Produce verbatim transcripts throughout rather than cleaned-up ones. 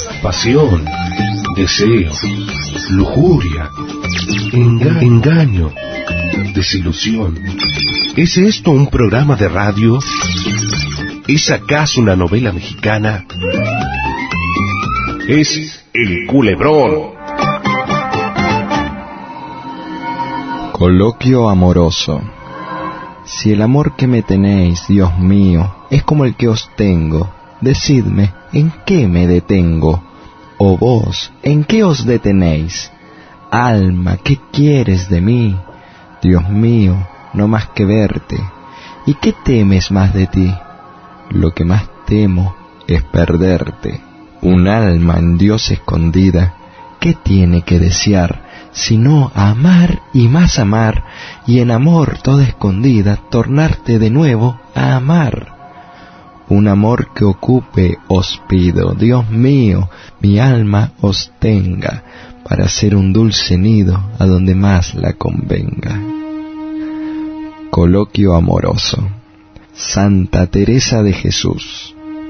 pasión, deseo, lujuria, enga- engaño, desilusión. ¿Es esto un programa de radio? ¿Es acaso una novela mexicana? Es El Culebrón. Coloquio amoroso. Si el amor que me tenéis, Dios mío, es como el que os tengo, decidme, ¿en qué me detengo? O vos, ¿en qué os detenéis? Alma, ¿qué quieres de mí? Dios mío, no más que verte. ¿Y qué temes más de ti? Lo que más temo es perderte. Un alma en Dios escondida, ¿qué tiene que desear? Sino amar y más amar, y en amor toda escondida, tornarte de nuevo a amar. Un amor que ocupe os pido, Dios mío, mi alma os tenga, para hacer un dulce nido a donde más la convenga. Coloquio amoroso. Santa Teresa de Jesús.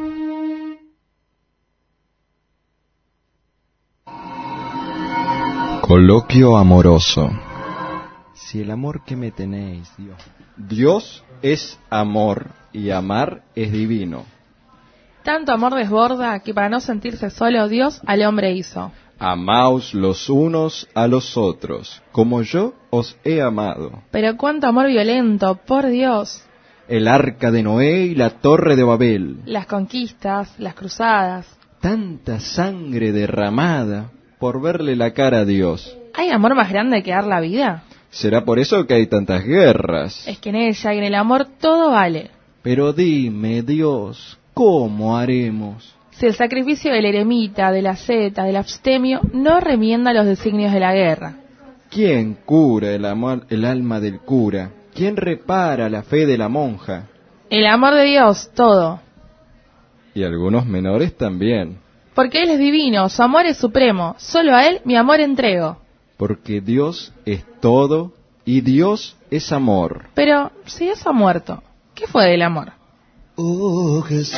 Coloquio amoroso. Si el amor que me tenéis, Dios. Dios es amor y amar es divino. Tanto amor desborda que para no sentirse solo Dios al hombre hizo. Amaos los unos a los otros, como yo os he amado. Pero cuánto amor violento, por Dios. El arca de Noé y la torre de Babel. Las conquistas, las cruzadas. Tanta sangre derramada por verle la cara a Dios. ¿Hay amor más grande que dar la vida? ¿Será por eso que hay tantas guerras? Es que en ella y en el amor todo vale. Pero dime, Dios, ¿cómo haremos? Si el sacrificio del eremita, de la asceta, del abstemio, no remienda los designios de la guerra. ¿Quién cura el, amor, el alma del cura? ¿Quién repara la fe de la monja? El amor de Dios, todo. Y algunos menores también. Porque Él es divino, su amor es supremo, solo a Él mi amor entrego. Porque Dios es todo y Dios es amor. Pero si Dios ha muerto, ¿qué fue del amor? Oh Jesús,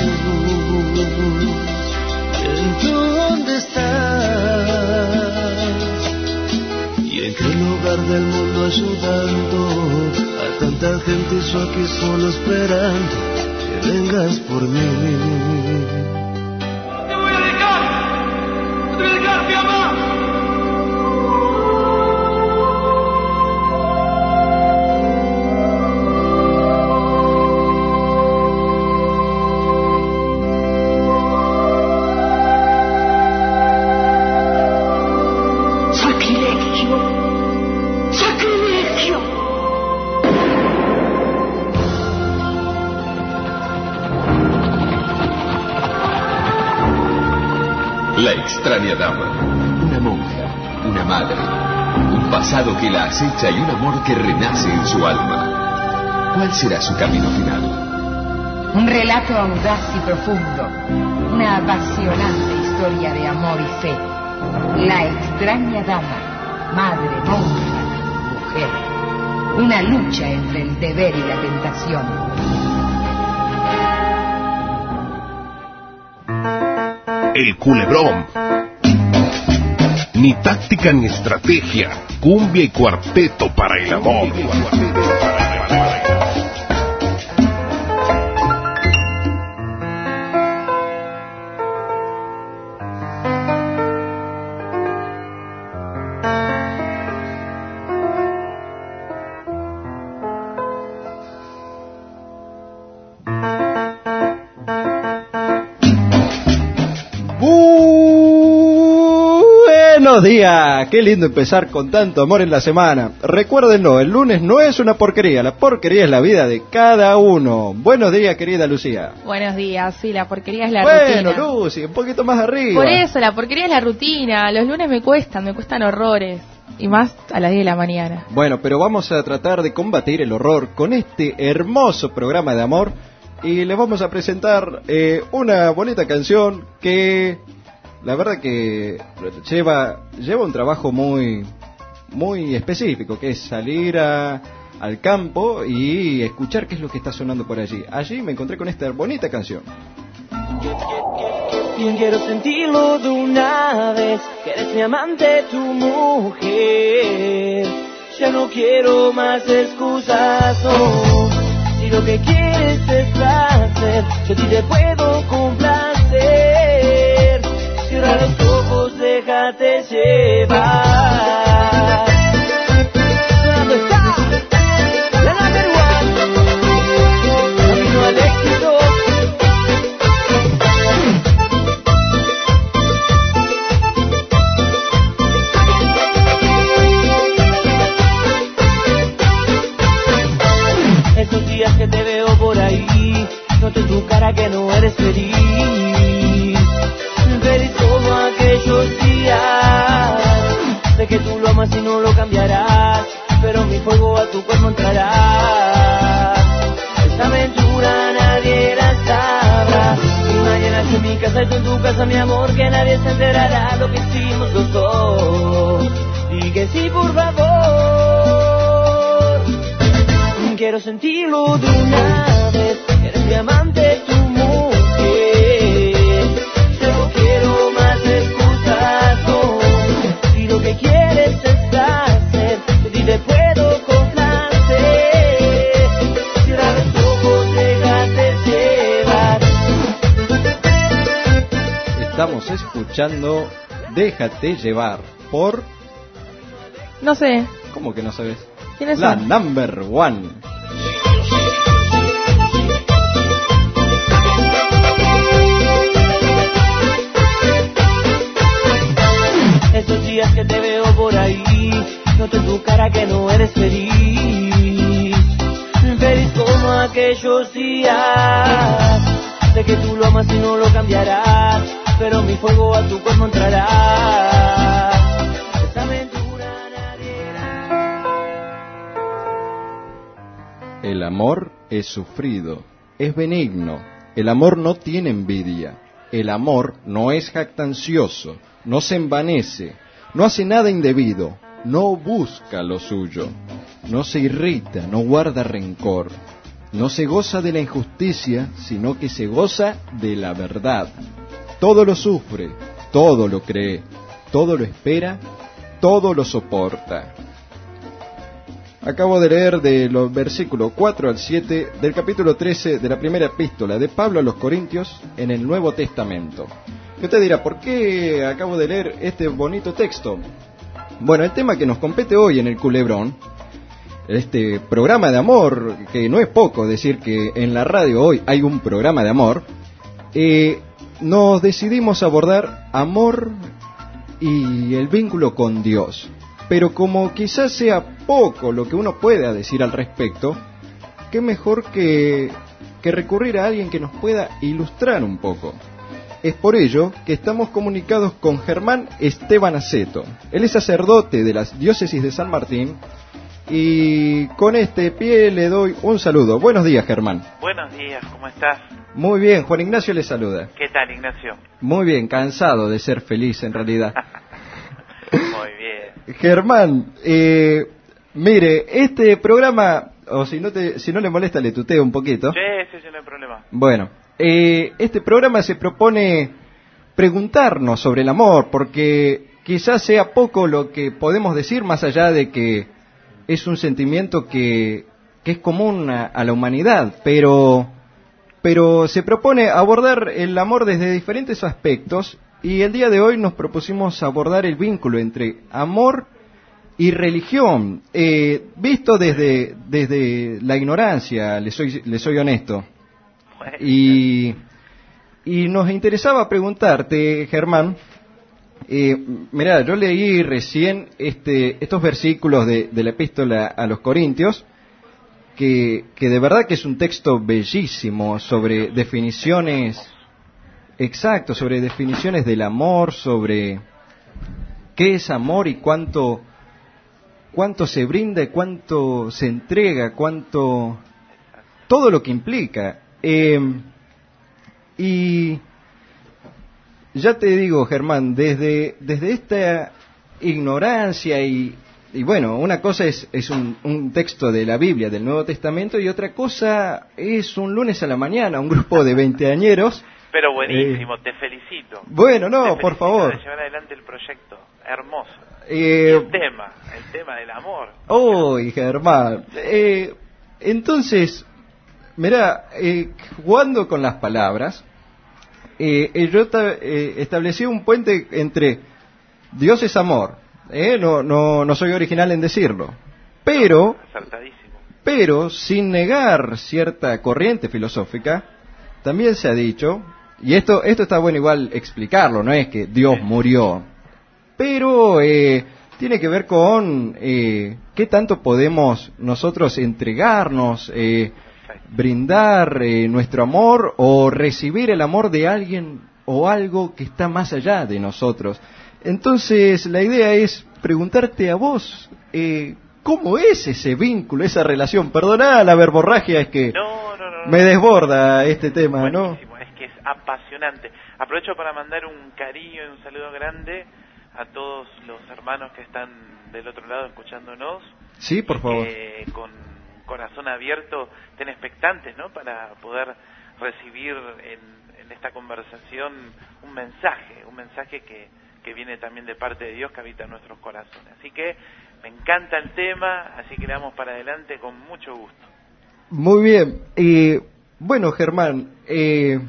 ¿en dónde estás? ¿Y en qué lugar del mundo ayudando a tanta gente y yo aquí solo esperando que vengas por mí? La extraña dama, una monja, una madre, un pasado que la acecha y un amor que renace en su alma. ¿Cuál será su camino final? Un relato audaz y profundo, una apasionante historia de amor y fe. La extraña dama, madre, monja, mujer. Una lucha entre el deber y la tentación. El Culebrón. Ni táctica ni estrategia, cumbia y cuarteto para el amor. Buenos días, qué lindo empezar con tanto amor en la semana. Recuérdenlo, el lunes no es una porquería, la porquería es la vida de cada uno. Buenos días, querida Lucía. Buenos días, sí, la porquería es la bueno, rutina. Bueno, Lucy, un poquito más arriba. Por eso, la porquería es la rutina, los lunes me cuestan, me cuestan horrores. Y más a las diez de la mañana. Bueno, pero vamos a tratar de combatir el horror con este hermoso programa de amor. Y les vamos a presentar eh, una bonita canción que... La verdad que lleva lleva un trabajo muy muy específico, que es salir a, al campo y escuchar qué es lo que está sonando por allí. Allí me encontré con esta bonita canción. Bien quiero sentirlo de una vez, que eres mi amante, tu mujer. Ya no quiero más excusas, no. Si lo que quieres es placer, yo a ti te puedo complacer. Cierra los ojos, déjate llevar. ¿Dónde está? La number one, camino al éxito. Esos días que te veo por ahí, noto en tu cara que no eres feliz. Feliz como aquellos días. Sé que tú lo amas y no lo cambiarás, pero mi fuego a tu cuerpo entrará. Esta aventura nadie la sabrá. Y mañana estoy en mi casa y tú en tu casa, mi amor, que nadie se enterará lo que hicimos los dos. Y que sí, por favor. Quiero sentirlo de una vez, eres mi amante, tu mujer. Yo no quiero más excusas, no. Si lo que quieres es hacer, yo te puedo complacer. Cierra los ojos, déjate llevar. Estamos escuchando Déjate llevar por... No sé. ¿Cómo que no sabes? ¿Quiénes La son? number one. Esos días que te veo por ahí, noto en tu cara que no eres feliz. Feliz como aquellos días. Sé que tú lo amas y no lo cambiarás, pero mi fuego a tu cuerpo entrará. Esta aventura nadie la... El amor es sufrido, es benigno. El amor no tiene envidia. El amor no es jactancioso, no se envanece, no hace nada indebido, no busca lo suyo, no se irrita, no guarda rencor, no se goza de la injusticia, sino que se goza de la verdad. Todo lo sufre, todo lo cree, todo lo espera, todo lo soporta. Acabo de leer de los versículos cuatro al siete del capítulo trece de la primera epístola de Pablo a los Corintios en el Nuevo Testamento. Y usted dirá, ¿por qué acabo de leer este bonito texto? Bueno, el tema que nos compete hoy en el Culebrón, este programa de amor, que no es poco decir que en la radio hoy hay un programa de amor, eh, nos decidimos abordar amor y el vínculo con Dios. Pero como quizás sea poco lo que uno pueda decir al respecto, qué mejor que, que recurrir a alguien que nos pueda ilustrar un poco. Es por ello que estamos comunicados con Germán Esteban Aceto. Él es sacerdote de la diócesis de San Martín y con este pie le doy un saludo. Buenos días, Germán. Buenos días, ¿cómo estás? Muy bien, Juan Ignacio le saluda. ¿Qué tal, Ignacio? Muy bien, cansado de ser feliz en realidad. Muy bien. Germán, eh, mire, este programa, o si no te, si no le molesta, le tuteo un poquito. Sí, sí, sí, no hay problema. Bueno, eh, este programa se propone preguntarnos sobre el amor, porque quizás sea poco lo que podemos decir, más allá de que es un sentimiento que, que es común a, a la humanidad, pero, pero se propone abordar el amor desde diferentes aspectos. Y el día de hoy nos propusimos abordar el vínculo entre amor y religión, eh, visto desde desde la ignorancia, le soy le soy honesto. Y, y nos interesaba preguntarte, Germán, eh, mirá, yo leí recién este estos versículos de, de la epístola a los Corintios, que, que de verdad que es un texto bellísimo sobre definiciones... Exacto, sobre definiciones del amor, sobre qué es amor y cuánto cuánto se brinda y cuánto se entrega, cuánto todo lo que implica. Eh, y ya te digo, Germán, desde desde esta ignorancia y, y bueno, una cosa es, es un, un texto de la Biblia, del Nuevo Testamento, y otra cosa es un lunes a la mañana, un grupo de veinteañeros Pero buenísimo, eh, te felicito. Bueno, no, te por favor. De llevar adelante el proyecto, hermoso. Eh, el tema, el tema del amor. Uy, Germán. Eh, entonces, mirá, eh, jugando con las palabras, eh, eh, yo eh, establecí un puente entre Dios es amor. Eh, no, no, no soy original en decirlo. Pero, pero sin negar cierta corriente filosófica, también se ha dicho, y esto, esto está bueno igual explicarlo, no es que Dios murió, pero eh, tiene que ver con eh, qué tanto podemos nosotros entregarnos, eh, brindar eh, nuestro amor o recibir el amor de alguien o algo que está más allá de nosotros. Entonces la idea es preguntarte a vos, eh, ¿cómo es ese vínculo, esa relación? Perdoná la verborragia, es que no, no, no, me desborda este tema, buenísimo, ¿no? Es que es apasionante. Aprovecho para mandar un cariño y un saludo grande a todos los hermanos que están del otro lado escuchándonos. Sí, por favor. Que con corazón abierto estén expectantes, ¿no? Para poder recibir en, en esta conversación un mensaje, un mensaje que, que viene también de parte de Dios que habita en nuestros corazones. Así que me encanta el tema, así que le vamos para adelante con mucho gusto. Muy bien. Eh, bueno, Germán, eh,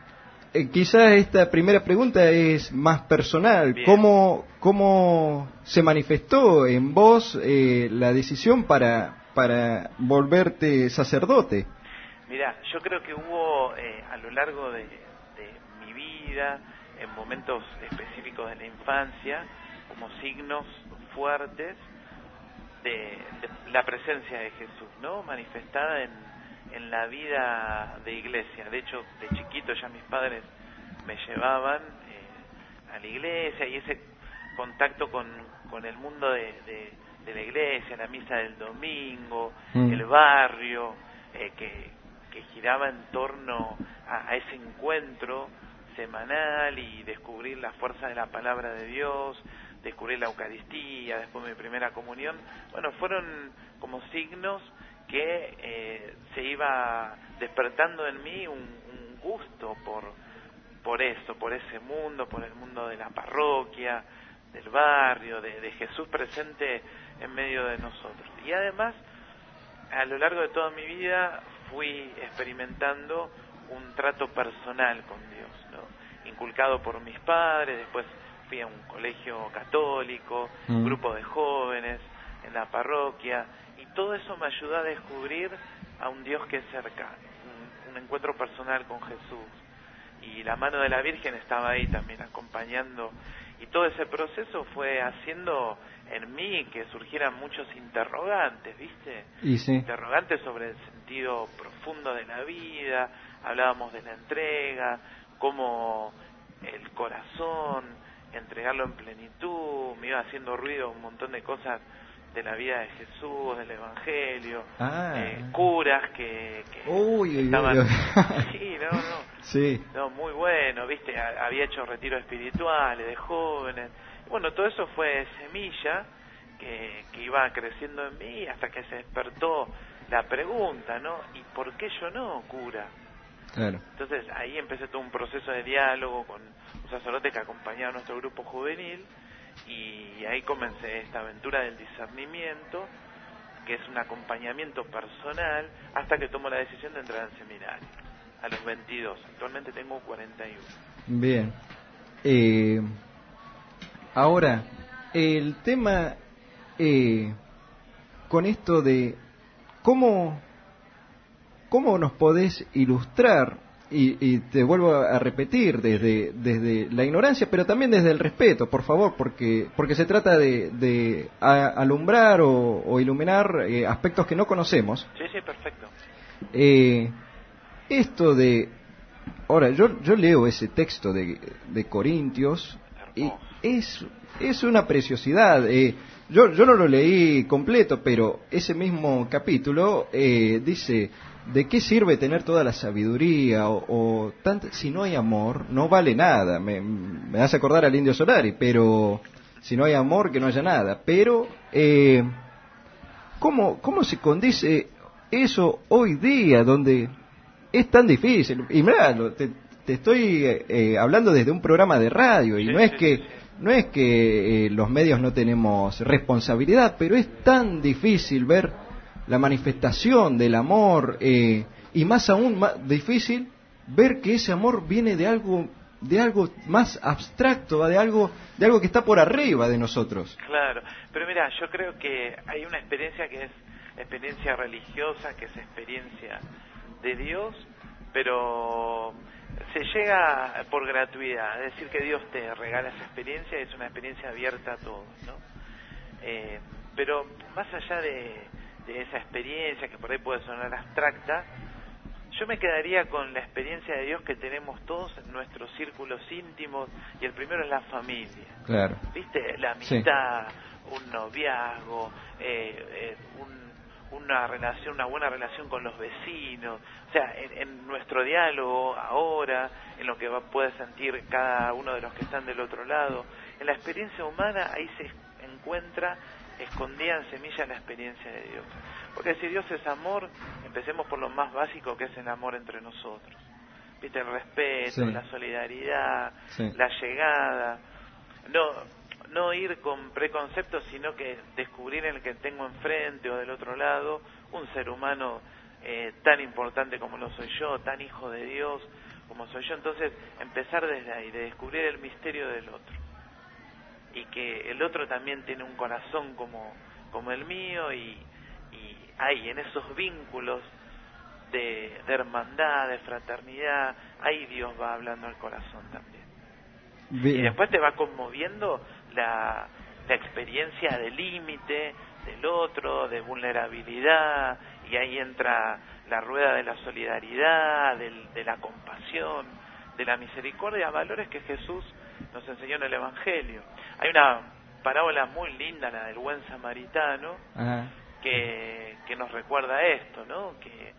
eh, quizás esta primera pregunta es más personal. ¿Cómo, ¿Cómo se manifestó en vos eh, la decisión para, para volverte sacerdote? Mira, yo creo que hubo eh, a lo largo de, de mi vida, en momentos específicos de la infancia, como signos fuertes de, de la presencia de Jesús, ¿no? Manifestada en, en la vida de iglesia. De hecho, de chiquito ya mis padres me llevaban eh, a la iglesia, y ese contacto con, con el mundo de, de, de la iglesia, la misa del domingo, mm. el barrio, eh, que, que giraba en torno a, a ese encuentro semanal y descubrir la fuerza de la palabra de Dios, descubrir la Eucaristía, después mi primera comunión. Bueno, fueron como signos que eh, se iba despertando en mí un, un gusto por, por eso, por ese mundo, por el mundo de la parroquia, del barrio, de, de Jesús presente en medio de nosotros. Y además, a lo largo de toda mi vida fui experimentando un trato personal con Dios, ¿no? Inculcado por mis padres. Después fui a un colegio católico, mm. grupo de jóvenes en la parroquia, y todo eso me ayudó a descubrir a un Dios que es cercano, un, un encuentro personal con Jesús, y la mano de la Virgen estaba ahí también acompañando, y todo ese proceso fue haciendo en mí que surgieran muchos interrogantes, ¿viste? Y sí. Interrogantes sobre el sentido profundo de la vida. Hablábamos de la entrega, cómo el corazón, entregarlo en plenitud, me iba haciendo ruido un montón de cosas de la vida de Jesús, del Evangelio, ah. eh, curas que, que uy, estaban... Uy, uy. Sí, no, no. Sí. No, muy bueno, viste, había hecho retiros espirituales de jóvenes. Bueno, todo eso fue semilla que, que iba creciendo en mí hasta que se despertó la pregunta, ¿no? ¿Y por qué yo no, cura? Claro. Entonces ahí empecé todo un proceso de diálogo con un sacerdote que acompañaba a nuestro grupo juvenil, y ahí comencé esta aventura del discernimiento, que es un acompañamiento personal, hasta que tomo la decisión de entrar al seminario a los veintidós. Actualmente tengo cuarenta y uno. Bien. Eh, ahora, el tema eh, con esto de cómo, cómo nos podés ilustrar, y, y te vuelvo a repetir, desde, desde la ignorancia, pero también desde el respeto, por favor, porque, porque se trata de, de a, alumbrar o, o iluminar eh, aspectos que no conocemos. Sí, sí, perfecto. Eh, esto de... Ahora, yo, yo leo ese texto de, de Corintios y es, es una preciosidad. Eh, yo, yo no lo leí completo, pero ese mismo capítulo eh, dice, ¿de qué sirve tener toda la sabiduría? O, o tant- si no hay amor, no vale nada. Me, me hace acordar al Indio Solari, pero si no hay amor, que no haya nada. Pero, eh, ¿cómo, cómo se condice eso hoy día, donde es tan difícil? Y mirá, te, te estoy eh, hablando desde un programa de radio y Sí, no es sí, que sí, sí. no es que eh, los medios no tenemos responsabilidad, pero es tan difícil ver la manifestación del amor eh, y más aún más difícil ver que ese amor viene de algo de algo más abstracto, de algo de algo que está por arriba de nosotros. Claro, pero mira, yo creo que hay una experiencia que es experiencia religiosa, que es experiencia de Dios, pero se llega por gratuidad, es decir, que Dios te regala esa experiencia, es una experiencia abierta a todos, ¿no? Eh, pero más allá de, de esa experiencia, que por ahí puede sonar abstracta, yo me quedaría con la experiencia de Dios que tenemos todos en nuestros círculos íntimos, y el primero es la familia. Claro. ¿Viste? La amistad, sí. Un noviazgo, eh, eh, un, una relación, una buena relación con los vecinos. O sea, en, en nuestro diálogo ahora, en lo que va, puede sentir cada uno de los que están del otro lado, en la experiencia humana ahí se encuentra escondida en semilla la experiencia de Dios. Porque si Dios es amor, empecemos por lo más básico, que es el amor entre nosotros. ¿Viste? El respeto, sí. La solidaridad, sí. La llegada. No, no ir con preconceptos, sino que descubrir en el que tengo enfrente o del otro lado un ser humano eh, tan importante como lo soy yo, tan hijo de Dios como soy yo. Entonces, empezar desde ahí, de descubrir el misterio del otro. Y que el otro también tiene un corazón como, como el mío, y y ahí en esos vínculos de, de hermandad, de fraternidad, ahí Dios va hablando al corazón también. Bien. Y después te va conmoviendo la, la experiencia de límite del otro, de vulnerabilidad, y ahí entra la rueda de la solidaridad, del, de la compasión, de la misericordia, valores que Jesús nos enseñó en el Evangelio. Hay una parábola muy linda, la del buen samaritano, Ajá. Que, que nos recuerda esto, ¿no? Que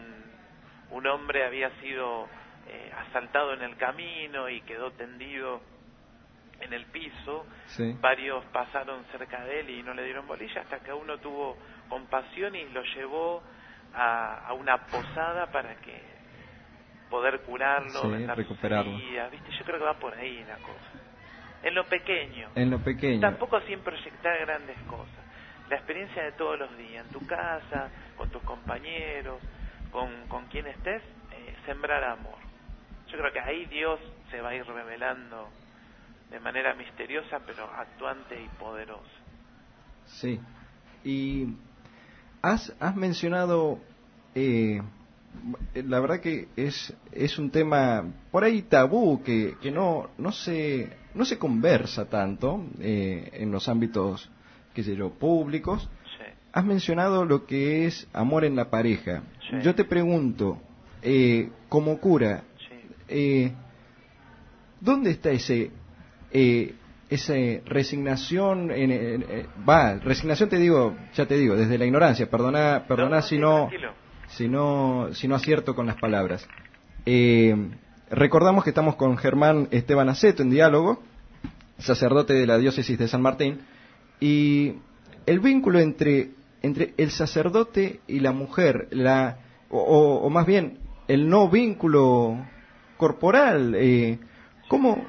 un, un hombre había sido eh, asaltado en el camino y quedó tendido en el piso. Sí. Varios pasaron cerca de él y no le dieron bolilla, hasta que uno tuvo compasión y lo llevó a, a una posada para que poder curarlo, sí, recuperarlo. Heridas, ¿viste? Yo creo que va por ahí la cosa. En lo pequeño. En lo pequeño. Tampoco sin proyectar grandes cosas. La experiencia de todos los días, en tu casa, con tus compañeros, con, con quien estés, eh, sembrar amor. Yo creo que ahí Dios se va a ir revelando de manera misteriosa, pero actuante y poderosa. Sí. Y has, has mencionado, eh, la verdad que es es un tema por ahí tabú, que, que no, no, se, no se conversa tanto eh, en los ámbitos, qué sé yo, públicos. Sí. Has mencionado lo que es amor en la pareja. Sí. Yo te pregunto, eh, como cura, sí. eh, ¿dónde está ese eh, esa resignación? En, en, en, va, resignación te digo, ya te digo, desde la ignorancia. Perdona, perdona no, si no, si no, si no acierto con las palabras. Eh, recordamos que estamos con Germán Esteban Aceto en diálogo, sacerdote de la diócesis de San Martín. Y el vínculo entre entre el sacerdote y la mujer, la o, o más bien el no vínculo corporal, eh, ¿cómo,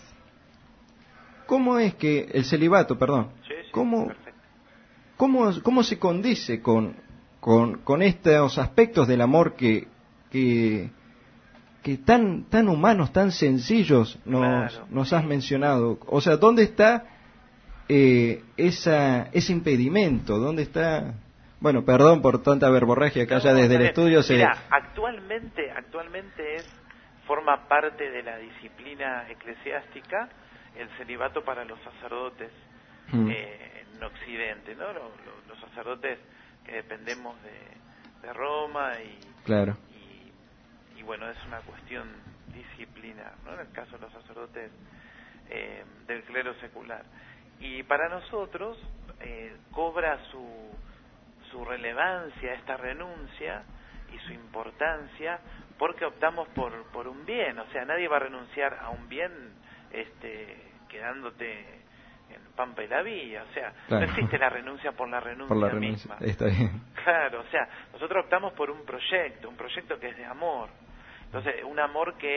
¿cómo es que el celibato, perdón, sí, sí, cómo, cómo, cómo se condice con, con, con estos aspectos del amor que, que, que tan, tan humanos, tan sencillos nos, claro. nos has mencionado? O sea, ¿dónde está Eh, esa ese impedimento? ¿Dónde está? Bueno, perdón por tanta verborragia que haya no, desde el estudio. Se... Mira, actualmente, actualmente es forma parte de la disciplina eclesiástica el celibato para los sacerdotes hmm. eh, en Occidente, ¿no? Los, los, los sacerdotes que dependemos de, de Roma y, claro. y y bueno, es una cuestión disciplinar, ¿no? En el caso de los sacerdotes eh, del clero secular. Y para nosotros eh, cobra su, su relevancia esta renuncia y su importancia porque optamos por, por un bien. O sea, nadie va a renunciar a un bien este, quedándote en Pampa y la Villa. O sea, claro. No existe la renuncia por la renuncia, por la renuncia misma. Está bien. Claro, o sea, nosotros optamos por un proyecto, un proyecto que es de amor. Entonces, un amor que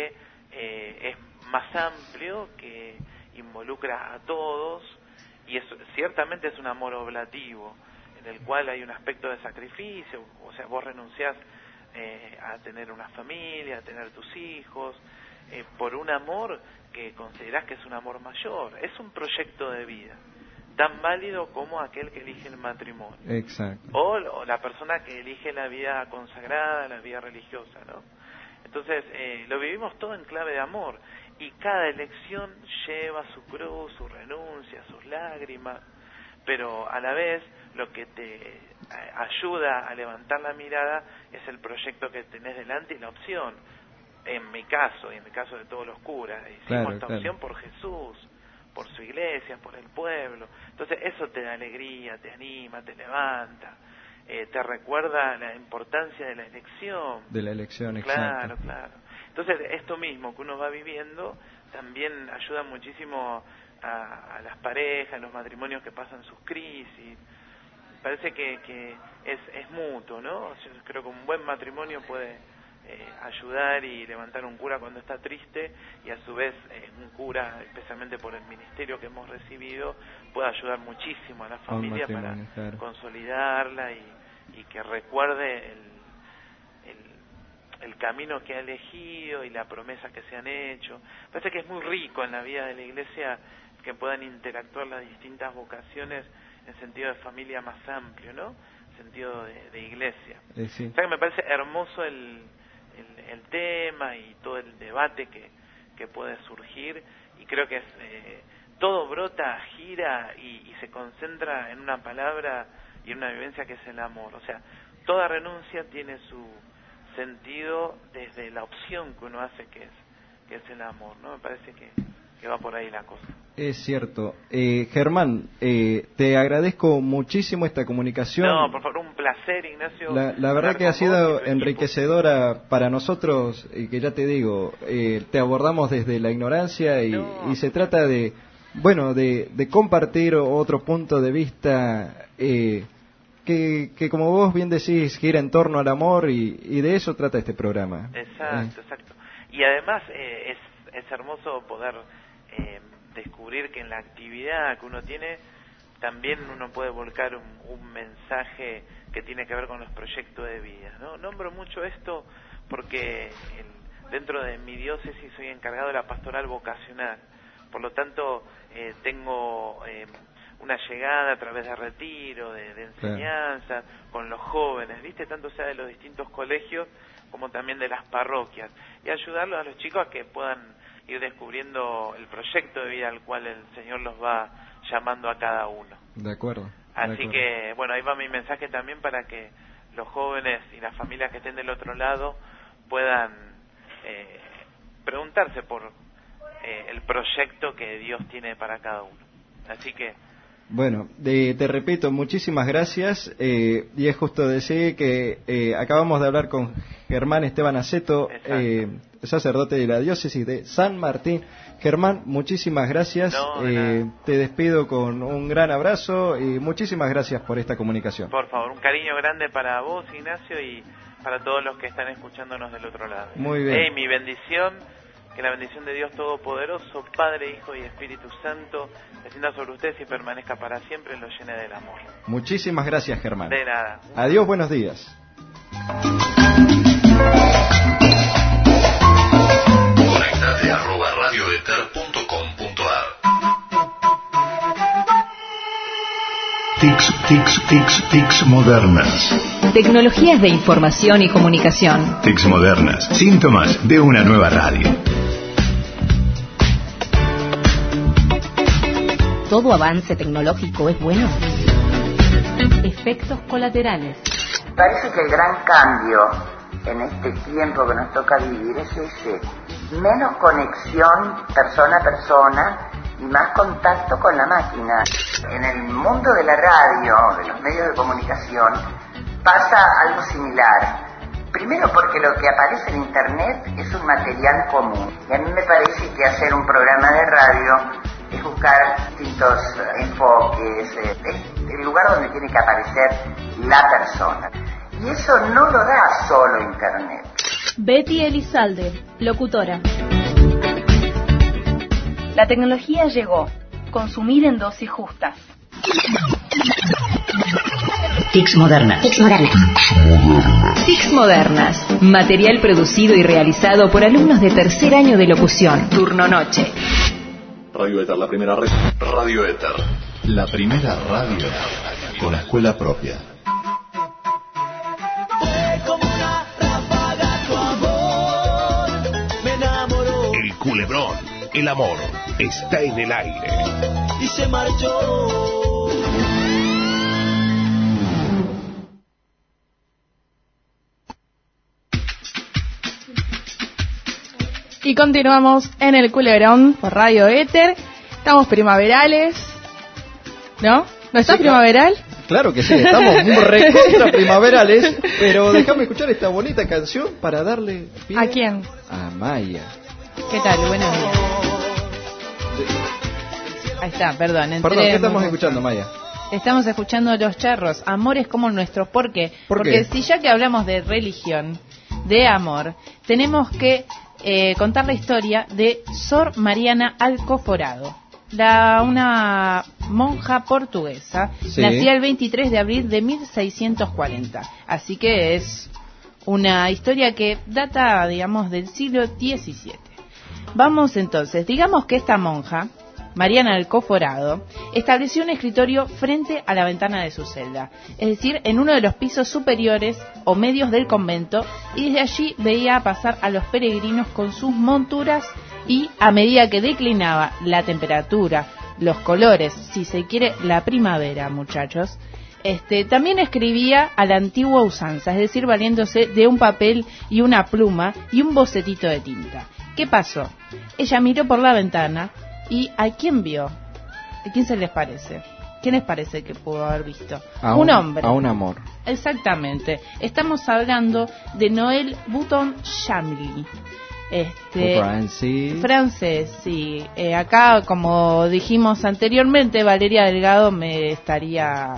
eh, es más amplio, que involucra a todos, y es, ciertamente es un amor oblativo, en el cual hay un aspecto de sacrificio, o sea, vos renunciás eh, a tener una familia, a tener tus hijos, eh, por un amor que considerás que es un amor mayor. Es un proyecto de vida, tan válido como aquel que elige el matrimonio. Exacto. O, o la persona que elige la vida consagrada, la vida religiosa, ¿no? Entonces, eh, lo vivimos todo en clave de amor, y cada elección lleva su cruz, su renuncia, sus lágrimas, pero a la vez lo que te ayuda a levantar la mirada es el proyecto que tenés delante y la opción. En mi caso, y en el caso de todos los curas, hicimos claro, esta claro. opción por Jesús, por su iglesia, por el pueblo. Entonces eso te da alegría, te anima, te levanta, eh, te recuerda la importancia de la elección. De la elección, claro, exacto. Claro, Entonces esto mismo que uno va viviendo también ayuda muchísimo a, a las parejas, a los matrimonios que pasan sus crisis. Parece que, que es, es mutuo, ¿no? Yo creo que un buen matrimonio puede eh, ayudar y levantar un cura cuando está triste, y a su vez eh, un cura, especialmente por el ministerio que hemos recibido, puede ayudar muchísimo a la familia para claro. consolidarla y, y que recuerde el, el, el camino que ha elegido y la promesa que se han hecho. Parece que es muy rico en la vida de la Iglesia que puedan interactuar las distintas vocaciones en sentido de familia más amplio, ¿no? En sentido de, de iglesia. Eh, sí. O sea que me parece hermoso el, el, el tema y todo el debate que, que puede surgir, y creo que es, eh, todo brota, gira y, y se concentra en una palabra y en una vivencia que es el amor. O sea, toda renuncia tiene su sentido desde la opción que uno hace, que es, que es el amor, ¿no? Me parece que, que va por ahí la cosa. Es cierto. Eh, Germán, eh, te agradezco muchísimo esta comunicación. No, por favor, un placer, Ignacio. La, la verdad que ha sido enriquecedora para nosotros, y que ya te digo, eh, te abordamos desde la ignorancia y, no. y se trata de, bueno, de, de compartir otro punto de vista eh, que, que, como vos bien decís, gira en torno al amor, y, y de eso trata este programa. Exacto, eh. exacto. Y además eh, es, es hermoso poder Eh, descubrir que en la actividad que uno tiene también uno puede volcar un, un mensaje que tiene que ver con los proyectos de vida, ¿no? Nombro mucho esto porque el, dentro de mi diócesis soy encargado de la pastoral vocacional, por lo tanto eh, tengo eh, una llegada a través de retiro, de, de enseñanza, claro. con los jóvenes, ¿viste? Tanto sea de los distintos colegios como también de las parroquias, y ayudarlos a los chicos a que puedan ir descubriendo el proyecto de vida al cual el Señor los va llamando a cada uno. De acuerdo. Así de acuerdo. que, bueno, ahí va mi mensaje también para que los jóvenes y las familias que estén del otro lado puedan eh, preguntarse por eh, el proyecto que Dios tiene para cada uno. Así que... Bueno, de, te repito, muchísimas gracias, eh, y es justo decir que eh, acabamos de hablar con Germán Esteban Aceto, eh, sacerdote de la diócesis de San Martín. Germán, muchísimas gracias, no, eh, te despido con un gran abrazo y muchísimas gracias por esta comunicación. Por favor, un cariño grande para vos, Ignacio, y para todos los que están escuchándonos del otro lado. Muy bien. Hey, mi bendición, que la bendición de Dios Todopoderoso, Padre, Hijo y Espíritu Santo, descienda sobre ustedes y permanezca para siempre, y los llene del amor. Muchísimas gracias, Germán. De nada. Adiós, buenos días. Conectate arroba radioeter punto com punto ar. Tics, tics, tics, tics modernas. Tecnologías de información y comunicación. Tics modernas. Síntomas de una nueva radio. ¿Todo avance tecnológico es bueno? Efectos colaterales. Parece que el gran cambio en este tiempo que nos toca vivir es ese: menos conexión persona a persona y más contacto con la máquina. En el mundo de la radio, de los medios de comunicación, pasa algo similar. Primero porque lo que aparece en Internet es un material común. Y a mí me parece que hacer un programa de radio es buscar distintos enfoques, es el lugar donde tiene que aparecer la persona. Y eso no lo da solo Internet. Betty Elizalde, locutora. La tecnología llegó. Consumir en dosis justas. Tics Modernas. Tics Modernas. Tics Modernas. Material producido y realizado por alumnos de tercer año de locución. Turno noche. Radio Éter, la primera red. Radio Éter, la primera radio con escuela propia. El culebrón, el amor, está en el aire. Y se marchó. Y continuamos en el Culebrón por Radio Éter. Estamos primaverales, ¿no? ¿No estás Sí, primaveral? Claro que sí, estamos recontra primaverales, pero déjame escuchar esta bonita canción para darle pie ¿A quién? a Maya. ¿Qué tal? Buenos días. Ahí está, perdón. entré Perdón, ¿qué estamos muy- escuchando, Maya? Estamos escuchando Los Charros, Amores como nuestros. ¿Por qué? ¿Por Porque qué? si ya que hablamos de religión, de amor, tenemos que eh, contar la historia de Sor Mariana Alcoforado, la, una monja portuguesa, Sí. nacida el veintitrés de abril de mil seiscientos cuarenta. Así que es una historia que data, digamos, del siglo diecisiete. Vamos entonces, digamos que esta monja, Mariana Alcoforado, estableció un escritorio frente a la ventana de su celda, es decir, en uno de los pisos superiores o medios del convento, y desde allí veía pasar a los peregrinos con sus monturas y, a medida que declinaba la temperatura, los colores, si se quiere, la primavera, muchachos, este, también escribía a la antigua usanza, es decir, valiéndose de un papel y una pluma y un bocetito de tinta. ¿Qué pasó? Ella miró por la ventana y ¿a quién vio? ¿A quién se les parece? ¿Quién les parece que pudo haber visto? A un hombre. A un amor. Exactamente. Estamos hablando de Noel Bouton Chamely. Este, Francis. francés, sí. Eh, acá, como dijimos anteriormente, Valeria Delgado me estaría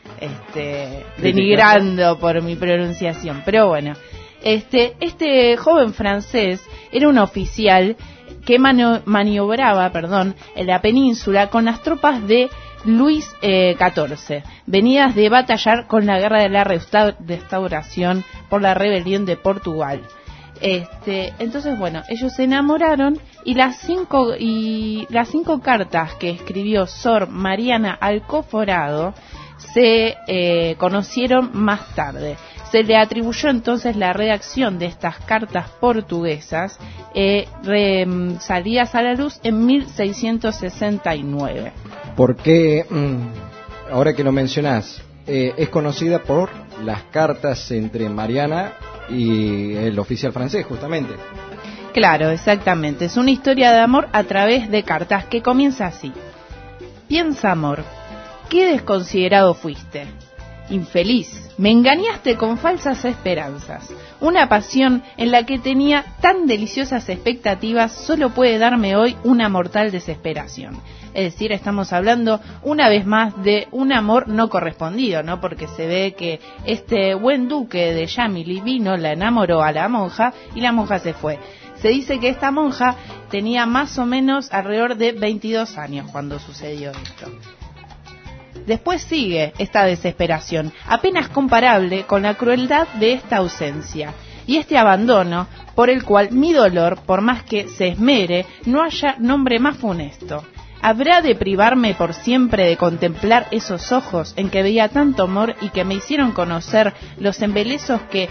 este, denigrando por mi pronunciación. Pero bueno, este, este joven francés era un oficial que mano, maniobraba, perdón, en la península con las tropas de Luis eh, catorce, venidas de batallar con la guerra de la resta- restauración por la rebelión de Portugal. Este, entonces, bueno, ellos se enamoraron y las cinco y las cinco cartas que escribió Sor Mariana Alcoforado se eh, conocieron más tarde. Se le atribuyó entonces la redacción de estas cartas portuguesas eh, re, salidas a la luz en mil seiscientos sesenta y nueve. Porque, mm, ahora que lo mencionás, eh, es conocida por las cartas entre Mariana y el oficial francés, justamente. Claro, exactamente. Es una historia de amor a través de cartas que comienza así. Piensa, amor, qué desconsiderado fuiste. Infeliz, me engañaste con falsas esperanzas. Una pasión en la que tenía tan deliciosas expectativas solo puede darme hoy una mortal desesperación. Es decir, estamos hablando una vez más de un amor no correspondido, ¿no? Porque se ve que este buen duque de Chamely vino, la enamoró a la monja y la monja se fue. Se dice que esta monja tenía más o menos alrededor de veintidós años cuando sucedió esto. Después sigue esta desesperación, apenas comparable con la crueldad de esta ausencia y este abandono por el cual mi dolor, por más que se esmere, no haya nombre más funesto. ¿Habrá de privarme por siempre de contemplar esos ojos en que veía tanto amor y que me hicieron conocer los embelezos que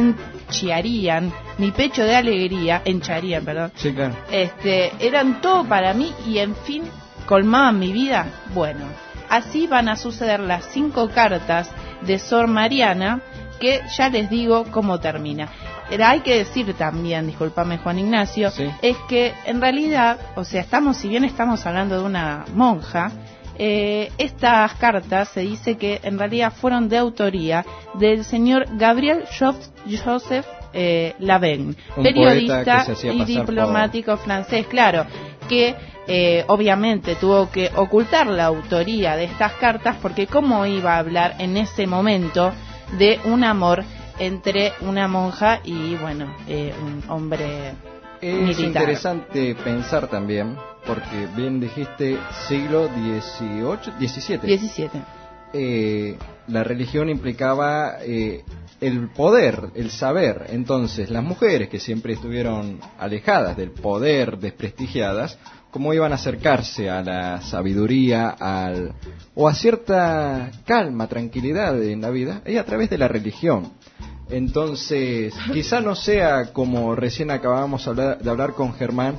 enchiarían mi pecho de alegría, encharían, perdón, Sí, claro. este, eran todo para mí y en fin colmaban mi vida? Bueno, así van a suceder las cinco cartas de Sor Mariana, que ya les digo cómo termina. Pero hay que decir también, discúlpame Juan Ignacio, Sí. es que en realidad, o sea, estamos, si bien estamos hablando de una monja, eh, estas cartas se dice que en realidad fueron de autoría del señor Gabriel Joseph eh, Laven, Un periodista poeta que se hacía y pasar diplomático francés, claro, que eh, obviamente tuvo que ocultar la autoría de estas cartas porque cómo iba a hablar en ese momento de un amor entre una monja y, bueno, eh, un hombre Es militar. interesante pensar también porque bien dijiste siglo dieciocho, diecisiete. diecisiete. Eh, la religión implicaba eh, el poder, el saber. Entonces, las mujeres que siempre estuvieron alejadas del poder, desprestigiadas, ¿cómo iban a acercarse a la sabiduría al, o a cierta calma, tranquilidad en la vida? Es a través de la religión. Entonces, quizá no sea, como recién acabamos de hablar, de hablar con Germán,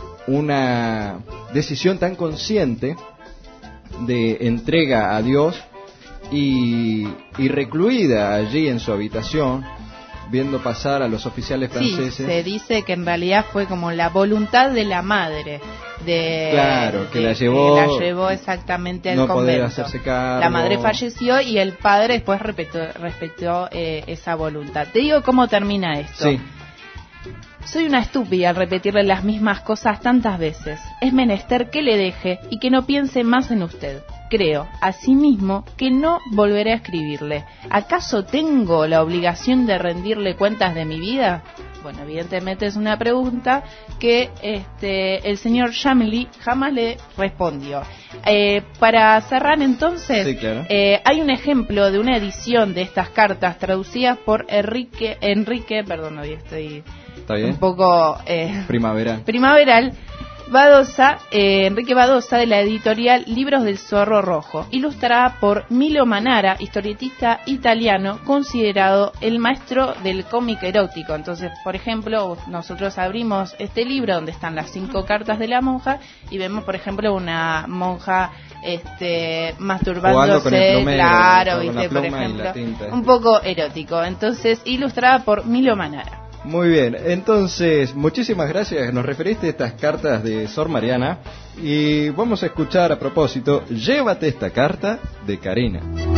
una decisión tan consciente de entrega a Dios y, y recluida allí en su habitación, viendo pasar a los oficiales franceses. Sí, se dice que en realidad fue como la voluntad de la madre de claro que de, la llevó que la llevó exactamente al no convento. Poder hacerse cargo. La madre falleció y el padre después respetó, respetó eh, esa voluntad. Te digo cómo termina esto. Sí. Soy una estúpida al repetirle las mismas cosas tantas veces. Es menester que le deje y que no piense más en usted. Creo, asimismo, que no volveré a escribirle. ¿Acaso tengo la obligación de rendirle cuentas de mi vida? Bueno, evidentemente es una pregunta que este, el señor Chamely jamás le respondió. Eh, para cerrar entonces, sí, claro. eh, hay un ejemplo de una edición de estas cartas traducidas por Enrique, Enrique, perdón, hoy estoy ¿Está bien? un poco eh, primaveral. primaveral. Badosa, eh, Enrique Badosa, de la editorial Libros del Zorro Rojo, ilustrada por Milo Manara, historietista italiano considerado el maestro del cómic erótico. Entonces, por ejemplo, nosotros abrimos este libro donde están las cinco cartas de la monja y vemos, por ejemplo, una monja este masturbándose, con el plumero, claro, con viste, la por pluma y la ejemplo, tinta. un poco erótico. Entonces, ilustrada por Milo Manara. Muy bien, entonces, muchísimas gracias. Nos referiste a estas cartas de Sor Mariana y vamos a escuchar a propósito, Llévate esta carta, de Karina.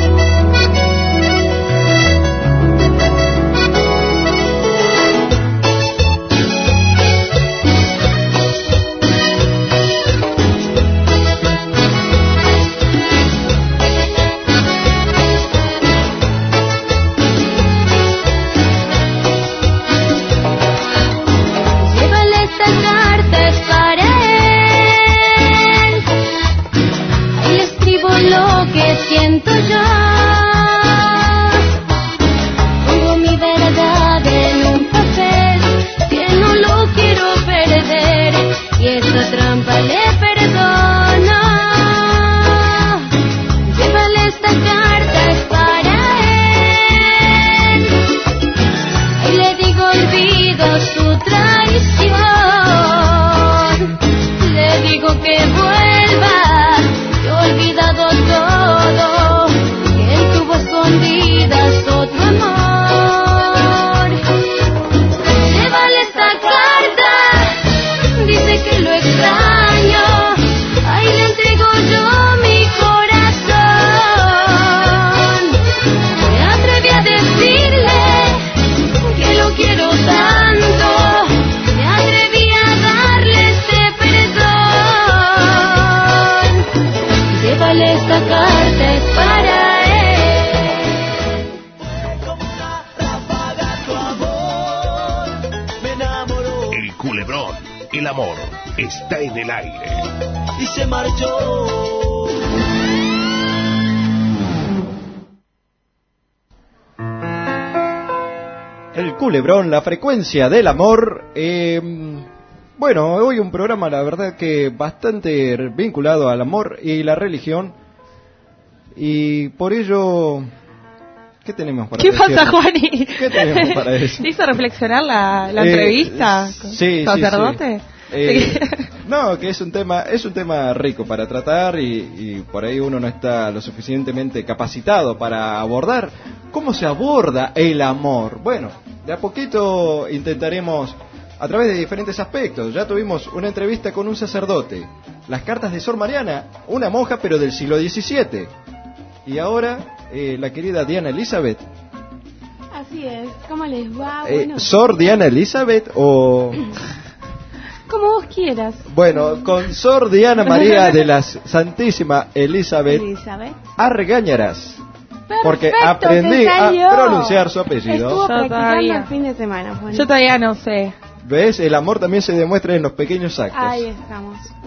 Siento yo, pongo mi verdad en un papel que no lo quiero perder y esta trampa le perdono. Llévale esta carta, es para él. Y le digo olvido su traición. Le digo que vuelva, que he olvidado todo. Escondidas otro amor. Llévale esta carta, dice que lo extraño. Ahí le entrego yo mi corazón. Me atreví a decirle que lo quiero tanto. Me atreví a darle este perdón. Llévale esta carta, es para el amor está en el aire. Y se marchó. El culebrón, la frecuencia del amor. Eh, bueno, hoy un programa, la verdad que bastante vinculado al amor y la religión. Y por ello, ¿qué tenemos para ¿Qué decir? pasa, Juani? ¿Qué tenemos para eso? ¿Te hizo reflexionar la, la Eh, entrevista? sí, ¿Sacerdote? sí, sí. Eh, no, que es un tema es un tema rico para tratar y, y por ahí uno no está lo suficientemente capacitado para abordar. ¿Cómo se aborda el amor? Bueno, de a poquito intentaremos a través de diferentes aspectos. Ya tuvimos una entrevista con un sacerdote, las cartas de Sor Mariana, una monja pero del siglo diecisiete. Y ahora eh, la querida Diana Elizabeth. Así es, ¿cómo les va? Eh, Bueno, ¿Sor Diana Elizabeth o...? como vos quieras. Bueno, con Sor Diana María de la Santísima Elizabeth, Elizabeth. Argañarás. Porque Perfecto, aprendí te a salió. pronunciar su apellido. Estuvo Yo practicando todavía. el fin de semana, Juan. Yo todavía no sé. ¿Ves? El amor también se demuestra en los pequeños actos. Ahí estamos.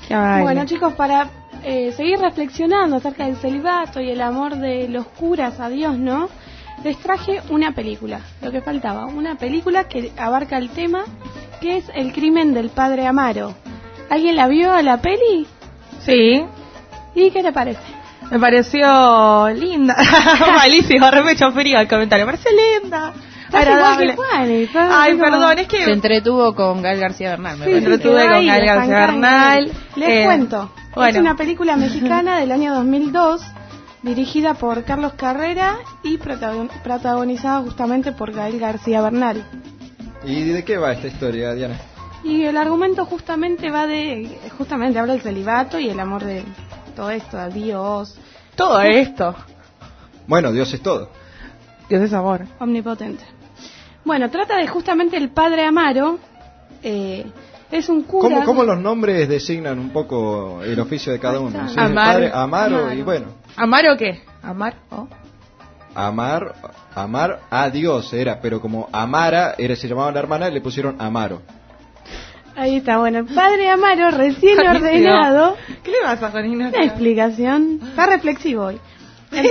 Ay, bueno, chicos, para eh, seguir reflexionando acerca del celibato y el amor de los curas a Dios, ¿no? Les traje una película, lo que faltaba, una película que abarca el tema que es El crimen del padre Amaro. ¿Alguien la vio a la peli? Sí. ¿Y qué le parece? Me pareció linda. Malísimo, re me echó frío el comentario. Me parece linda. Agradable. Juan, Ay, perdón, es que... Se entretuvo con Gael García Bernal. Me Sí, me entretuve sí, con ahí, Gael García Bernal. Les Eh, cuento. bueno. Es una película mexicana del año dos mil dos, dirigida por Carlos Carrera y protagon- protagonizada justamente por Gael García Bernal. ¿Y de qué va esta historia, Diana? Y el argumento justamente va de... Justamente habla del celibato y el amor de todo esto, a Dios. Todo esto. Bueno, Dios es todo. Dios es amor. Omnipotente. Bueno, trata de justamente el padre Amaro. Eh, es un cura... ¿Cómo, ¿Cómo los nombres designan un poco el oficio de cada uno? ¿Sí? El Amar. padre Amaro, Amaro. y bueno, ¿Amar o qué? ¿Amar o? amar, amar a Dios era, pero como Amara era, se llamaba la hermana, le pusieron Amaro. Ahí está, bueno, el padre Amaro recién Buenísimo. ordenado... ¿Qué le pasa, Juan Ignacio? Una explicación. Está reflexivo hoy. El,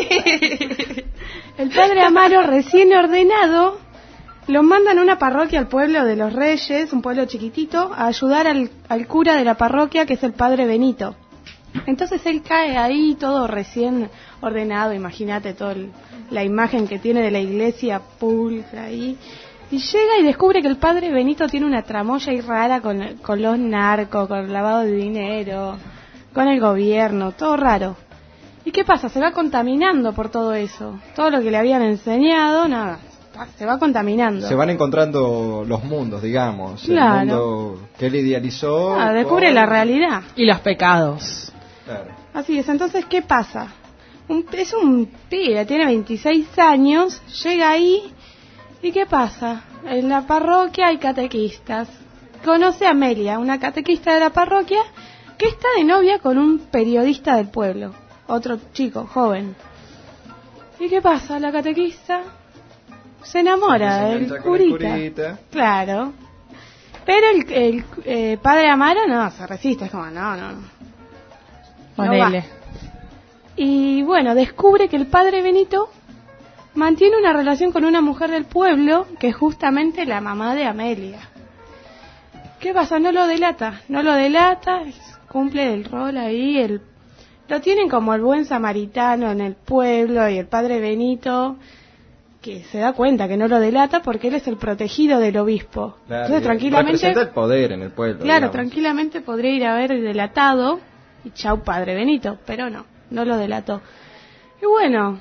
el padre Amaro, recién ordenado, lo mandan a una parroquia al pueblo de los Reyes, un pueblo chiquitito, a ayudar al, al cura de la parroquia, que es el padre Benito. Entonces él cae ahí, todo recién ordenado, imagínate toda la imagen que tiene de la iglesia pulcra ahí. Y llega y descubre que el padre Benito tiene una tramoya ahí rara con, con los narcos, con el lavado de dinero, con el gobierno, todo raro. ¿Y qué pasa? Se va contaminando por todo eso. Todo lo que le habían enseñado, nada, se va contaminando. Se van encontrando los mundos, digamos. Claro. El mundo que él idealizó. Ah, descubre con- la realidad. Y los pecados. Claro. Así es, entonces, ¿qué pasa? Un, es un pibe, tiene veintiséis años, llega ahí, ¿y qué pasa? En la parroquia hay catequistas. Conoce a Amelia, una catequista de la parroquia, que está de novia con un periodista del pueblo, otro chico, joven. ¿Y qué pasa? La catequista se enamora del Señorita con el curita. curita. Claro. Pero el, el eh, padre Amaro no, se resiste, es como, no, no, no. Ponele. va. Y bueno, descubre que el padre Benito mantiene una relación con una mujer del pueblo, que es justamente la mamá de Amelia. ¿Qué pasa? No lo delata, no lo delata, cumple el rol ahí, el, lo tienen como el buen samaritano en el pueblo, y el padre Benito, que se da cuenta que no lo delata porque él es el protegido del obispo. Claro, Entonces y tranquilamente... representa el poder en el pueblo. Claro, digamos. tranquilamente podría ir a ver delatado y chau padre Benito, pero no, no lo delató. Y bueno,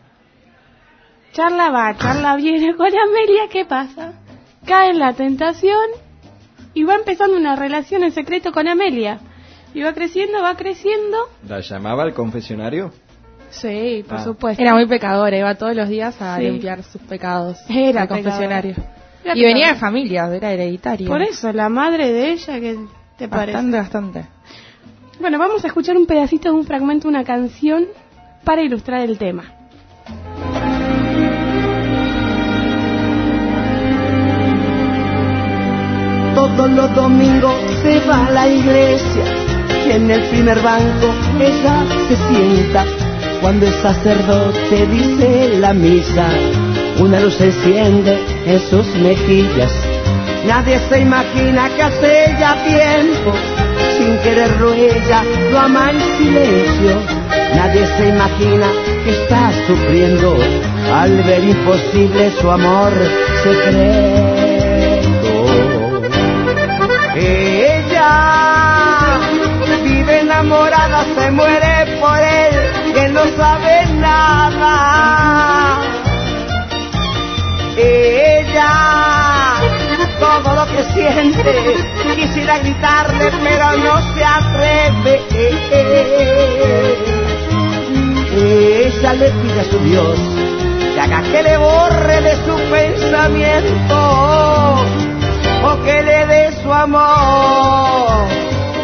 charla va, charla viene con Amelia, ¿qué pasa? Cae en la tentación y va empezando una relación en secreto con Amelia. Y va creciendo, va creciendo. ¿La llamaba al confesionario? Sí, por Ah. supuesto. Era muy pecadora, iba todos los días a Sí. limpiar sus pecados Era al confesionario. pecadora. Era Y venía de pecadora. familia, era hereditario. Por eso, la madre de ella, ¿qué te parece? Bastante, bastante. Bueno, vamos a escuchar un pedacito de un fragmento de una canción para ilustrar el tema. Todos los domingos se va a la iglesia y en el primer banco ella se sienta. Cuando el sacerdote dice la misa, una luz se enciende en sus mejillas. Nadie se imagina que hace ya tiempo, sin quererlo ella lo ama en silencio. Nadie se imagina que está sufriendo al ver imposible su amor secreto. Ella vive enamorada, se muere por él, y él no sabe nada. Ella, todo lo que siente, quisiera gritarle, pero no se atreve. Ella le pide a su Dios que haga que le borre de su pensamiento, o que le dé su amor.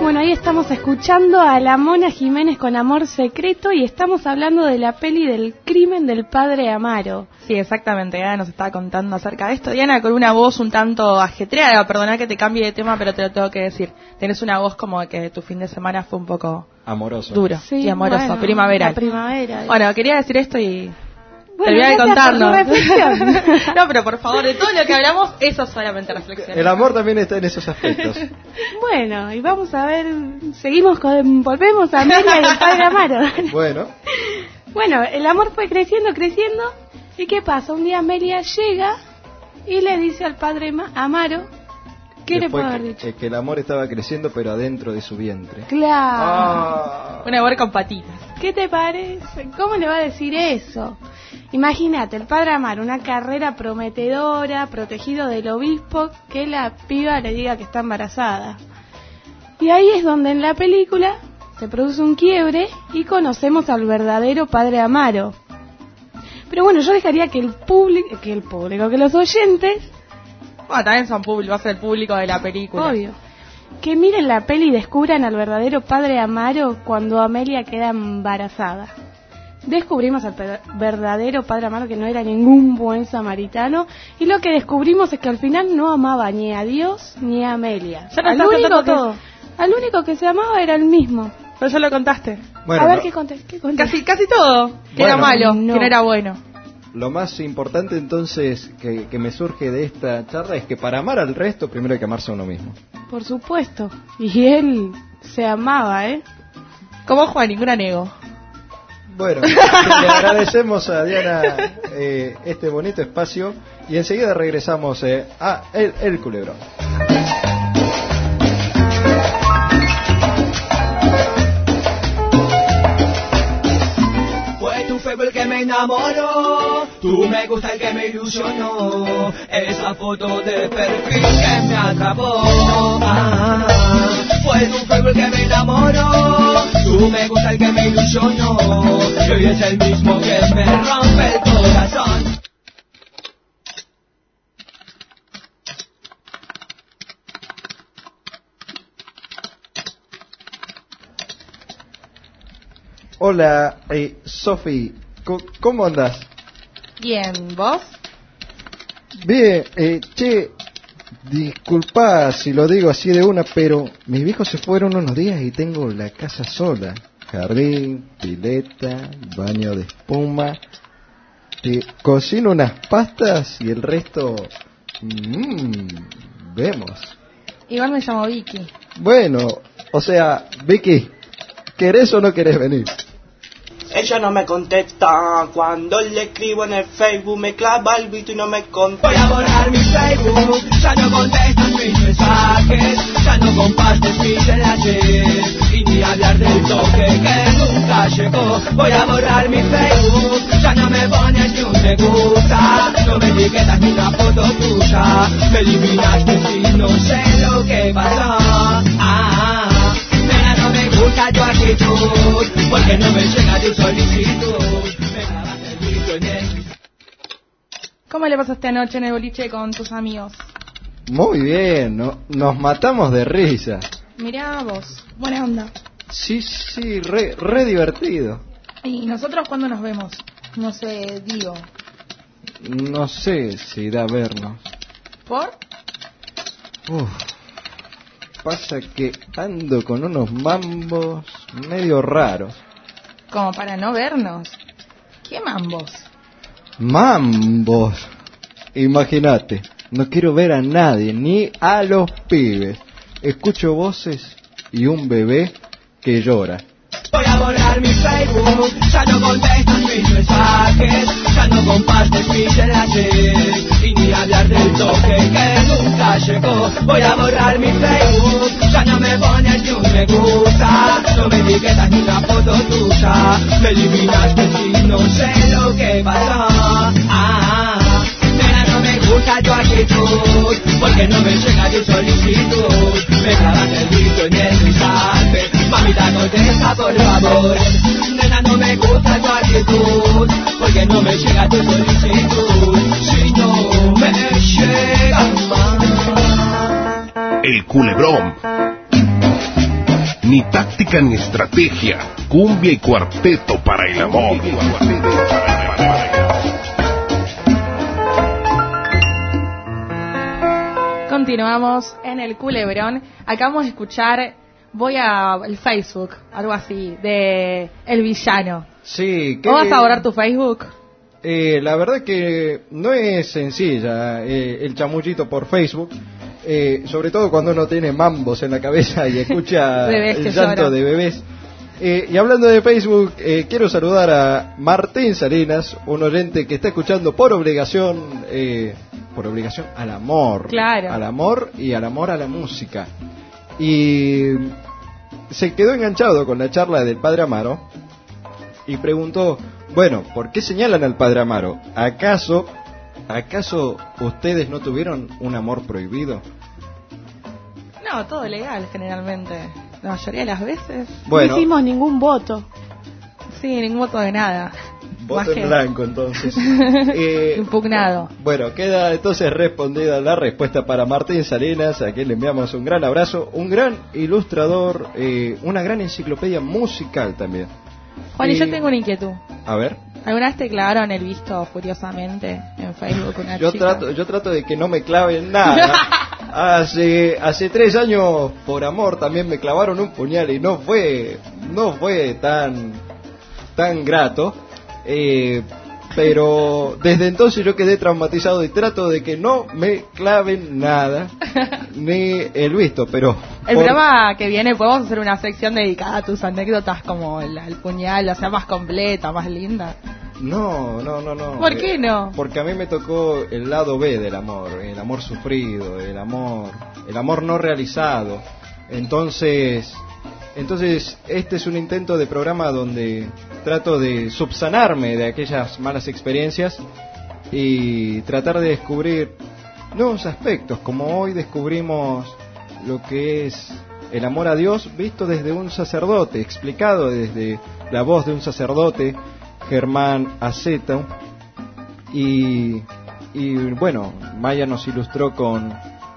Bueno, ahí estamos escuchando a la Mona Jiménez con Amor Secreto y estamos hablando de la peli del crimen del padre Amaro. Sí, exactamente, Diana nos estaba contando acerca de esto. Diana, con una voz un tanto ajetreada, perdona que te cambie de tema, pero te lo tengo que decir. Tenés una voz como que tu fin de semana fue un poco amoroso. Duro Sí, y amoroso, bueno, primaveral. la primavera. Bueno, quería decir esto y... Bueno, te olvidé de contarnos. por tu reflexión. No, pero por favor, de todo lo que hablamos, eso solamente reflexión. El amor también está en esos aspectos. Bueno, y vamos a ver, seguimos con, volvemos a Amelia y el padre Amaro. Bueno. Bueno, el amor fue creciendo, creciendo, ¿y qué pasa? Un día Amelia llega y le dice al padre Ma- Amaro, ¿qué le Después puedo haber que, dicho? eh, que el amor estaba creciendo, pero adentro de su vientre. Claro. Ah. Un amor con patitas. ¿Qué te parece? ¿Cómo le va a decir eso? Imagínate, el padre Amaro, una carrera prometedora, protegido del obispo, que la piba le diga que está embarazada. Y ahí es donde en la película se produce un quiebre y conocemos al verdadero padre Amaro. Pero bueno, yo dejaría que el público, que el público, que los oyentes, Bueno, también son público, va a ser el público de la película. obvio, que miren la peli y descubran al verdadero padre Amaro cuando Amelia queda embarazada. Descubrimos al per- verdadero padre Amaro, que no era ningún buen samaritano, y lo que descubrimos es que al final no amaba ni a Dios ni a Amelia. Ya nos al, estás único contando que, todo. al único que se amaba era el mismo. Pero ya lo contaste. Bueno, a ver no- qué conté, qué conté. Casi, casi todo. Que Bueno. era malo, No. que no era bueno. Lo más importante entonces que, que me surge de esta charla es que para amar al resto primero hay que amarse a uno mismo. Por supuesto. Y él se amaba, ¿eh? Como Juan, ninguna nego. Bueno, le agradecemos a Diana eh, este bonito espacio y enseguida regresamos eh, a El, el Culebrón. Fue tu Facebook el que me enamoró, tú me gusta el que me ilusionó, esa foto de perfil que me atrapó. Ah, fue tu Facebook el que me enamoró, tú me gusta el que me ilusionó, y hoy es el mismo que me rompe el corazón. Hola, eh, Sofi, co- ¿cómo andas? Bien, ¿vos? Bien, eh, che, disculpa si lo digo así de una, pero mis viejos se fueron unos días y tengo la casa sola. Jardín, pileta, baño de espuma. Te cocino unas pastas y el resto... Mmm, vemos. Igual me llamo Vicky. Bueno, o sea, Vicky, ¿querés o no querés venir? Ella no me contesta, cuando le escribo en el Facebook me clava el visto y no me contesta. Voy a borrar mi Facebook, ya no contestas mis mensajes, ya no compartes mis enlaces, y ni hablar del toque que nunca llegó. Voy a borrar mi Facebook, ya no me pones ni un me gusta, no me etiquetas ni una foto tuya, me eliminaste si no sé lo que pasó. Ah, nena, no me gusta tu actitud, porque no me llega tu solicitud. Me clavaste el visto en el... ¿Cómo le pasaste anoche en el boliche con tus amigos? Muy bien, no, nos matamos de risa. Mirá vos, buena onda. Sí, sí, re, re divertido. ¿Y nosotros cuándo nos vemos? No sé, digo. No sé si da vernos. ¿Por? Uf, pasa que ando con unos mambos medio raros. Como para no vernos. ¿Qué mambos? Mambos. Imagínate, no quiero ver a nadie, ni a los pibes. Escucho voces y un bebé que llora. Voy a borrar mi Facebook, ya no contestas mis mensajes, ya no compartes mis enlaces, y ni hablar del toque que nunca llegó. Voy a borrar mi Facebook, ya no me pones ni un me gusta, no me etiquetas ni una foto tuya, me eliminaste si no sé lo que pasó. Ah, nena, no me gusta tu actitud, porque no me llega tu solicitud, me clavaste el visto en el mensaje. Mamita, contesta por favor. Nena, no me gusta tu actitud, porque no me llega tu solicitud. Si no me llega más. El Culebrón. táctica ni estrategia, cumbia y cuarteto para el amor. Continuamos en el Culebrón. Acabamos de escuchar Voy al Facebook, algo así, de El Villano. Sí. ¿Vos vas a borrar tu Facebook? Eh, la verdad que no es sencilla eh, el chamullito por Facebook, eh, sobre todo cuando uno tiene mambos en la cabeza y escucha el llanto lloran. de bebés. Eh, y hablando de Facebook, eh, quiero saludar a Martín Salinas, un oyente que está escuchando por obligación, eh, por obligación al amor, claro. al amor y al amor a la música. Y se quedó enganchado con la charla del Padre Amaro y preguntó, bueno, ¿por qué señalan al Padre Amaro? ¿Acaso, acaso ustedes no tuvieron un amor prohibido? No, todo legal generalmente, la mayoría de las veces. Bueno, no hicimos ningún voto. Sí, ningún voto de nada. Voto en blanco, entonces. eh, Impugnado. Bueno, queda entonces respondida la respuesta para Martín Salinas, a quien le enviamos un gran abrazo, un gran ilustrador, eh, una gran enciclopedia musical también. Juan, y eh, yo tengo una inquietud. A ver. ¿Alguna vez te clavaron el visto furiosamente en Facebook una yo chica? Trato, yo trato de que no me claven nada. hace hace tres años, por amor, también me clavaron un puñal y no fue no fue tan tan grato. Eh, pero desde entonces yo quedé traumatizado y trato de que no me claven nada, ni el visto, pero... El por... programa que viene podemos hacer una sección dedicada a tus anécdotas como el, el puñal, o sea, más completa, más linda. No, no, no, no. ¿Por qué no? Porque a mí me tocó el lado B del amor, el amor sufrido, el amor, el amor no realizado. Entonces... Entonces, este es un intento de programa donde trato de subsanarme de aquellas malas experiencias y tratar de descubrir nuevos aspectos, como hoy descubrimos lo que es el amor a Dios visto desde un sacerdote, explicado desde la voz de un sacerdote, Germán Aceta, y, y bueno, Maya nos ilustró con,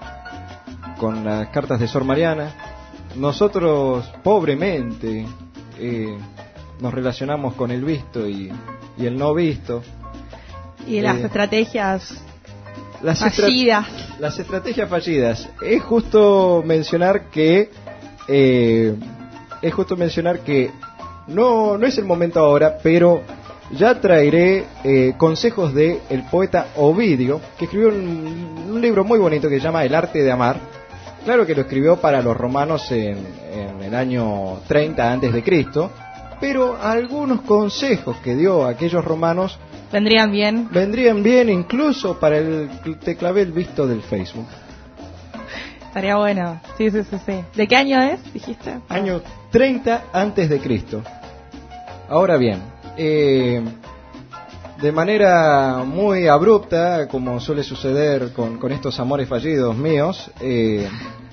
con las cartas de Sor Mariana. Nosotros pobremente eh, nos relacionamos con el visto y, y el no visto. Y las eh, estrategias las fallidas. Estra- las estrategias fallidas. Es justo mencionar que eh, es justo mencionar que no no es el momento ahora, pero ya traeré eh, consejos de el poeta Ovidio, que escribió un, un libro muy bonito que se llama El arte de amar. Claro que lo escribió para los romanos en, en el año treinta antes de Cristo, pero algunos consejos que dio a aquellos romanos vendrían bien. Vendrían bien incluso para el teclabel visto del Facebook. Estaría bueno. Sí, sí, sí, sí. ¿De qué año es, dijiste? Año treinta antes de Cristo. Ahora bien, eh, de manera muy abrupta, como suele suceder con, con estos amores fallidos míos, eh,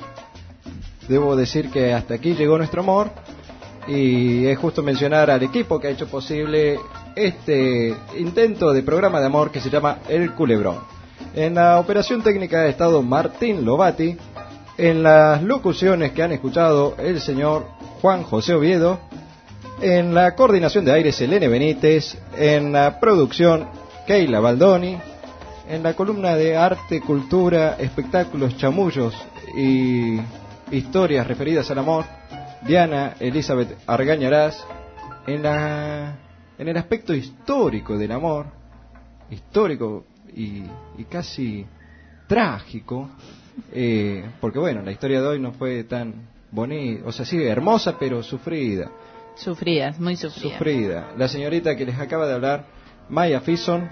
debo decir que hasta aquí llegó nuestro amor, y es justo mencionar al equipo que ha hecho posible este intento de programa de amor que se llama El Culebrón. En la operación técnica ha estado Martín Lobati, en las locuciones que han escuchado el señor Juan José Oviedo, en la coordinación de aire Selene Benítez, en la producción Keila Baldoni, en la columna de arte, cultura, espectáculos, chamullos y historias referidas al amor, Diana Elizabeth Argañarás, en la en el aspecto histórico del amor, histórico y, y casi trágico, eh, porque bueno, la historia de hoy no fue tan bonita, o sea, sí, hermosa, pero sufrida. Sufridas, muy sufridas. Sufrida. La señorita que les acaba de hablar, Maya Fison,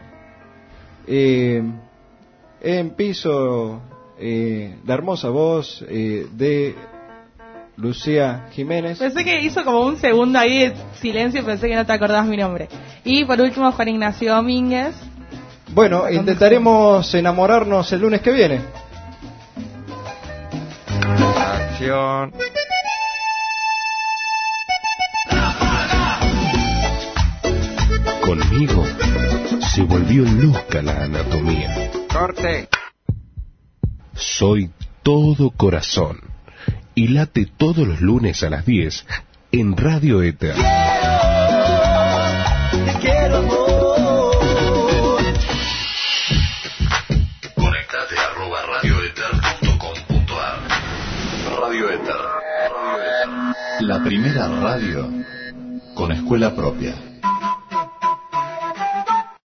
eh, en piso, eh, la hermosa voz eh, de Lucía Jiménez. Pensé que hizo como un segundo ahí de silencio y pensé que no te acordabas mi nombre. Y por último, Juan Ignacio Domínguez. Bueno, intentaremos enamorarnos el lunes que viene. Acción. Conmigo se volvió loca la anatomía. Corte. Soy todo corazón y late todos los lunes a las diez en Radio Éter. Te quiero, amor. Conectate arroba radioeter punto com punto ar. Radio Éter. La primera radio con escuela propia.